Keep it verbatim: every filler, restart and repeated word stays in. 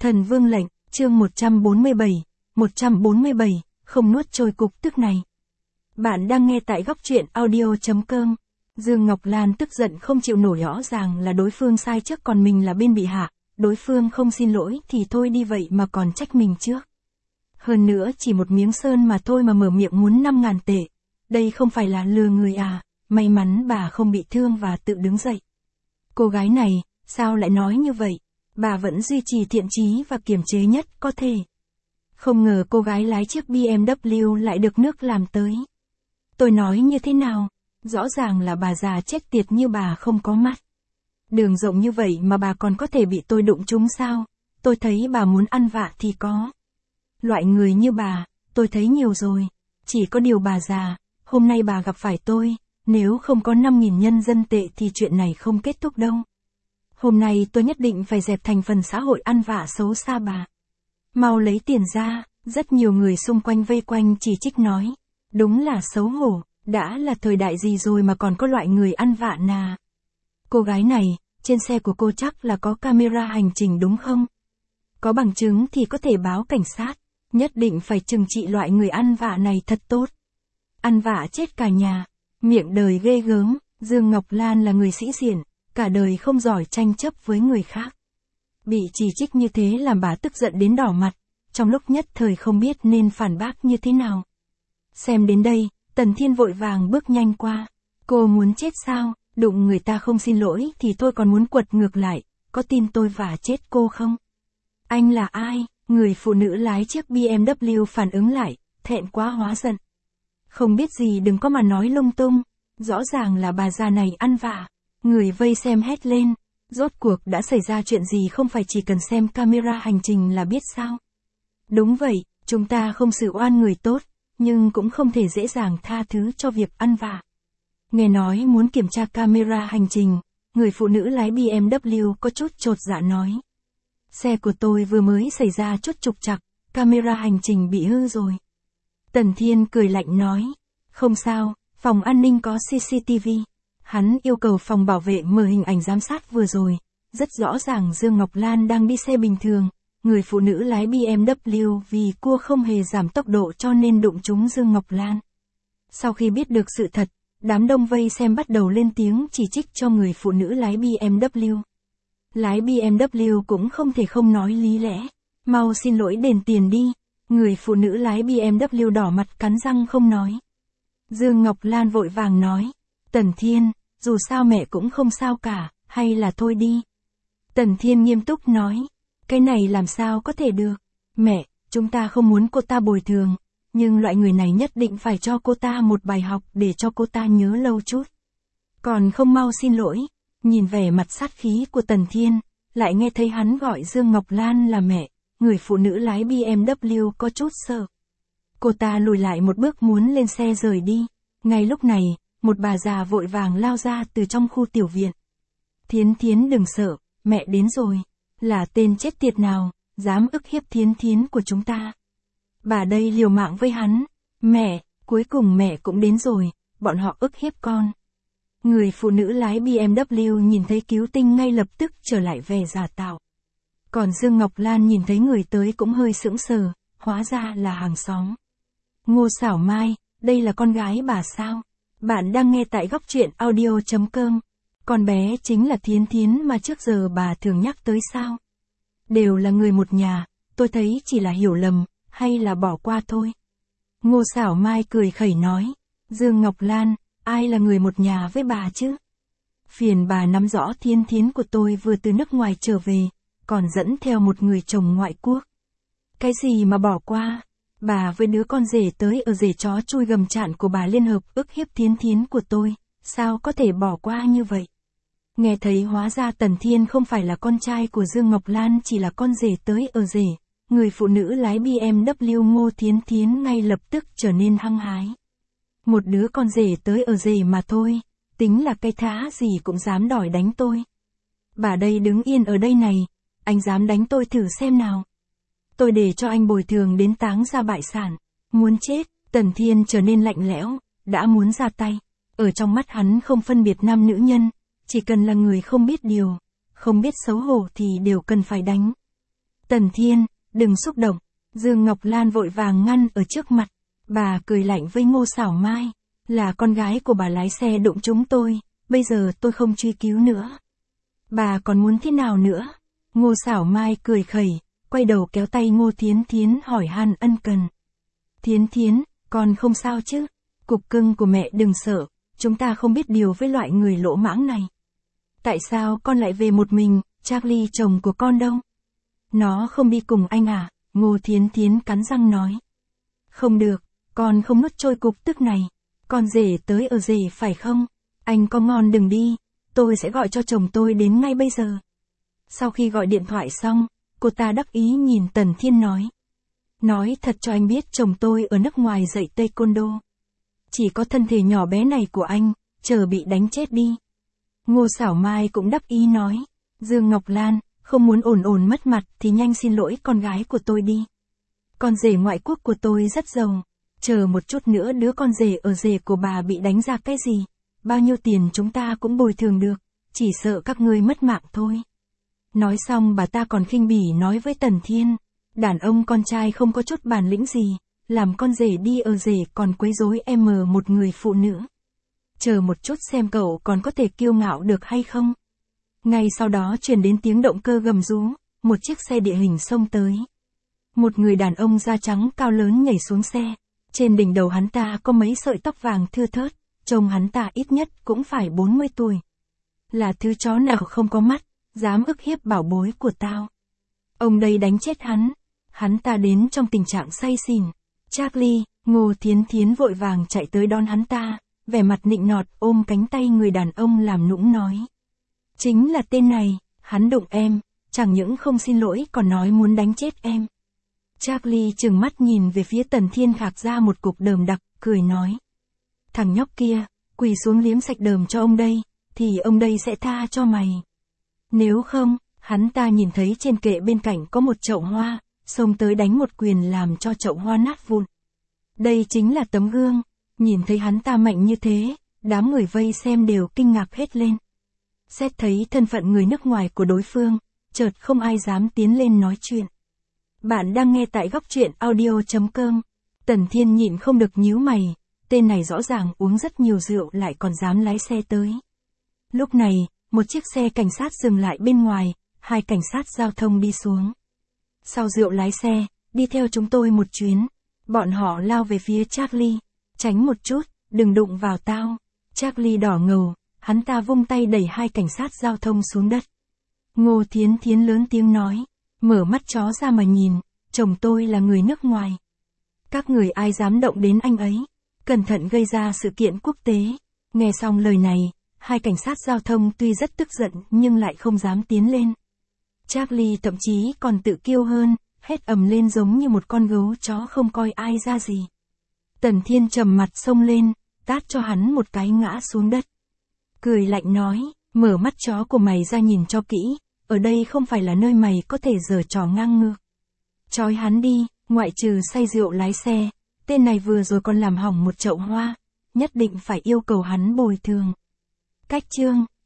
Thần Vương lệnh, chương một trăm bốn mươi bảy, một trăm bốn mươi bảy, không nuốt trôi cục tức này. Bạn đang nghe tại góc truyện audio chấm com. Dương Ngọc Lan tức giận không chịu nổi, rõ ràng là đối phương sai trước còn mình là bên bị hạ, đối phương không xin lỗi thì thôi đi vậy mà còn trách mình trước. Hơn nữa chỉ một miếng sơn mà thôi mà mở miệng muốn năm ngàn tệ, đây không phải là lừa người à, may mắn bà không bị thương và tự đứng dậy. Cô gái này, sao lại nói như vậy? Bà vẫn duy trì thiện chí và kiềm chế nhất có thể. Không ngờ cô gái lái chiếc bê em vê lại được nước làm tới. Tôi nói như thế nào? Rõ ràng là bà già chết tiệt như bà không có mắt. Đường rộng như vậy mà bà còn có thể bị tôi đụng trúng sao? Tôi thấy bà muốn ăn vạ thì có. Loại người như bà, tôi thấy nhiều rồi. Chỉ có điều bà già, hôm nay bà gặp phải tôi, nếu không có năm nghìn nhân dân tệ thì chuyện này không kết thúc đâu. Hôm nay tôi nhất định phải dẹp thành phần xã hội ăn vạ xấu xa bà. Mau lấy tiền ra, rất nhiều người xung quanh vây quanh chỉ trích nói. Đúng là xấu hổ, đã là thời đại gì rồi mà còn có loại người ăn vạ nà. Cô gái này, trên xe của cô chắc là có camera hành trình đúng không? Có bằng chứng thì có thể báo cảnh sát, nhất định phải trừng trị loại người ăn vạ này thật tốt. Ăn vạ chết cả nhà, miệng đời ghê gớm, Dương Ngọc Lan là người sĩ diện, cả đời không giỏi tranh chấp với người khác. Bị chỉ trích như thế làm bà tức giận đến đỏ mặt, trong lúc nhất thời không biết nên phản bác như thế nào. Xem đến đây, Tần Thiên vội vàng bước nhanh qua. Cô muốn chết sao? Đụng người ta không xin lỗi thì tôi còn muốn quật ngược lại, có tin tôi vả chết cô không? Anh là ai? Người phụ nữ lái chiếc bê em vê phản ứng lại, thẹn quá hóa giận. Không biết gì đừng có mà nói lung tung, rõ ràng là bà già này ăn vạ. Người vây xem hét lên, rốt cuộc đã xảy ra chuyện gì không phải chỉ cần xem camera hành trình là biết sao? Đúng vậy, chúng ta không xử oan người tốt, nhưng cũng không thể dễ dàng tha thứ cho việc ăn vạ. Nghe nói muốn kiểm tra camera hành trình, người phụ nữ lái bê em vê có chút chột dạ nói. Xe của tôi vừa mới xảy ra chút trục trặc, camera hành trình bị hư rồi. Tần Thiên cười lạnh nói, không sao, phòng an ninh có xê xê tê vê. Hắn yêu cầu phòng bảo vệ mở hình ảnh giám sát vừa rồi, rất rõ ràng Dương Ngọc Lan đang đi xe bình thường, người phụ nữ lái bê em vê vì cua không hề giảm tốc độ cho nên đụng trúng Dương Ngọc Lan. Sau khi biết được sự thật, đám đông vây xem bắt đầu lên tiếng chỉ trích cho người phụ nữ lái bê em vê. Lái bê em vê cũng không thể không nói lý lẽ, mau xin lỗi đền tiền đi, người phụ nữ lái bê em vê đỏ mặt cắn răng không nói. Dương Ngọc Lan vội vàng nói, Tần Thiên, dù sao mẹ cũng không sao cả, hay là thôi đi. Tần Thiên nghiêm túc nói, cái này làm sao có thể được, mẹ, chúng ta không muốn cô ta bồi thường, nhưng loại người này nhất định phải cho cô ta một bài học để cho cô ta nhớ lâu chút. Còn không mau xin lỗi, nhìn vẻ mặt sát khí của Tần Thiên, lại nghe thấy hắn gọi Dương Ngọc Lan là mẹ, người phụ nữ lái bê em vê có chút sợ. Cô ta lùi lại một bước muốn lên xe rời đi, ngay lúc này, một bà già vội vàng lao ra từ trong khu tiểu viện. Thiến Thiến đừng sợ, mẹ đến rồi, là tên chết tiệt nào, dám ức hiếp Thiến Thiến của chúng ta. Bà đây liều mạng với hắn, mẹ, cuối cùng mẹ cũng đến rồi, bọn họ ức hiếp con. Người phụ nữ lái bê em vê nhìn thấy cứu tinh ngay lập tức trở lại vẻ giả tạo. Còn Dương Ngọc Lan nhìn thấy người tới cũng hơi sững sờ, hóa ra là hàng xóm. Ngô Xảo Mai, đây là con gái bà sao? Bạn đang nghe tại góc truyện audio chấm com. Con bé chính là Thiến Thiến mà trước giờ bà thường nhắc tới sao? Đều là người một nhà, tôi thấy chỉ là hiểu lầm, hay là bỏ qua thôi. Ngô Xảo Mai cười khẩy nói, Dương Ngọc Lan, ai là người một nhà với bà chứ? Phiền bà nắm rõ Thiến Thiến của tôi vừa từ nước ngoài trở về, còn dẫn theo một người chồng ngoại quốc. Cái gì mà bỏ qua? Bà với đứa con rể tới ở rể chó chui gầm chạn của bà liên hợp ức hiếp Thiến Thiến của tôi, sao có thể bỏ qua như vậy? Nghe thấy hóa ra Tần Thiên không phải là con trai của Dương Ngọc Lan chỉ là con rể tới ở rể, người phụ nữ lái bê em vê Ngô Thiến Thiến ngay lập tức trở nên hăng hái. Một đứa con rể tới ở rể mà thôi, tính là cái thá gì cũng dám đòi đánh tôi. Bà đây đứng yên ở đây này, anh dám đánh tôi thử xem nào. Tôi để cho anh bồi thường đến táng ra bại sản. Muốn chết, Tần Thiên trở nên lạnh lẽo, đã muốn ra tay. Ở trong mắt hắn không phân biệt nam nữ nhân, chỉ cần là người không biết điều, không biết xấu hổ thì đều cần phải đánh. Tần Thiên, đừng xúc động. Dương Ngọc Lan vội vàng ngăn ở trước mặt. Bà cười lạnh với Ngô Sảo Mai. Là con gái của bà lái xe đụng chúng tôi, bây giờ tôi không truy cứu nữa. Bà còn muốn thế nào nữa? Ngô Sảo Mai cười khẩy, quay đầu kéo tay Ngô Thiến Thiến hỏi han ân cần. Thiến Thiến, con không sao chứ? Cục cưng của mẹ đừng sợ, chúng ta không biết điều với loại người lỗ mãng này. Tại sao con lại về một mình, Charlie chồng của con đâu? Nó không đi cùng anh à? Ngô Thiến Thiến cắn răng nói. Không được, con không nuốt trôi cục tức này. Con rể tới ở rể phải không? Anh có ngon đừng đi, tôi sẽ gọi cho chồng tôi đến ngay bây giờ. Sau khi gọi điện thoại xong, cô ta đắc ý nhìn Tần Thiên nói. Nói thật cho anh biết chồng tôi ở nước ngoài dạy taekwondo. Chỉ có thân thể nhỏ bé này của anh, chờ bị đánh chết đi. Ngô Sảo Mai cũng đắc ý nói. Dương Ngọc Lan, không muốn ổn ổn mất mặt thì nhanh xin lỗi con gái của tôi đi. Con rể ngoại quốc của tôi rất giàu. Chờ một chút nữa đứa con rể ở rể của bà bị đánh ra cái gì. Bao nhiêu tiền chúng ta cũng bồi thường được. Chỉ sợ các ngươi mất mạng thôi. Nói xong bà ta còn khinh bỉ nói với Tần Thiên. Đàn ông con trai không có chút bản lĩnh gì. Làm con rể đi ở rể còn quấy rối em một người phụ nữ. Chờ một chút xem cậu còn có thể kiêu ngạo được hay không. Ngay sau đó truyền đến tiếng động cơ gầm rú. Một chiếc xe địa hình xông tới. Một người đàn ông da trắng cao lớn nhảy xuống xe. Trên đỉnh đầu hắn ta có mấy sợi tóc vàng thưa thớt. Trông hắn ta ít nhất cũng phải bốn mươi tuổi. Là thứ chó nào không có mắt, dám ức hiếp bảo bối của tao. Ông đây đánh chết hắn. Hắn ta đến trong tình trạng say xỉn. Charlie, Ngô Thiến Thiến vội vàng chạy tới đón hắn ta, vẻ mặt nịnh nọt ôm cánh tay người đàn ông làm nũng nói. Chính là tên này, hắn đụng em, chẳng những không xin lỗi còn nói muốn đánh chết em. Charlie trừng mắt nhìn về phía Tần Thiên khạc ra một cục đờm đặc, cười nói. Thằng nhóc kia, quỳ xuống liếm sạch đờm cho ông đây, thì ông đây sẽ tha cho mày. Nếu không, hắn ta nhìn thấy trên kệ bên cạnh có một chậu hoa, xông tới đánh một quyền làm cho chậu hoa nát vụn. Đây chính là tấm gương, nhìn thấy hắn ta mạnh như thế, đám người vây xem đều kinh ngạc hết lên. Xét thấy thân phận người nước ngoài của đối phương, chợt không ai dám tiến lên nói chuyện. Bạn đang nghe tại góc truyện audio chấm com. Tần Thiên nhịn không được nhíu mày, tên này rõ ràng uống rất nhiều rượu lại còn dám lái xe tới. Lúc này, một chiếc xe cảnh sát dừng lại bên ngoài, hai cảnh sát giao thông đi xuống. Sau rượu lái xe, đi theo chúng tôi một chuyến. Bọn họ lao về phía Charlie. Tránh một chút, đừng đụng vào tao. Charlie đỏ ngầu, hắn ta vung tay đẩy hai cảnh sát giao thông xuống đất. Ngô Thiến Thiến lớn tiếng nói. Mở mắt chó ra mà nhìn, chồng tôi là người nước ngoài. Các người ai dám động đến anh ấy. Cẩn thận gây ra sự kiện quốc tế. Nghe xong lời này, hai cảnh sát giao thông tuy rất tức giận nhưng lại không dám tiến lên. Charlie thậm chí còn tự kiêu hơn, hét ầm lên giống như một con gấu chó không coi ai ra gì. Tần Thiên trầm mặt xông lên, tát cho hắn một cái ngã xuống đất. Cười lạnh nói, mở mắt chó của mày ra nhìn cho kỹ, ở đây không phải là nơi mày có thể giở trò ngang ngược. Trói hắn đi, ngoại trừ say rượu lái xe, tên này vừa rồi còn làm hỏng một chậu hoa, nhất định phải yêu cầu hắn bồi thường. Cách chương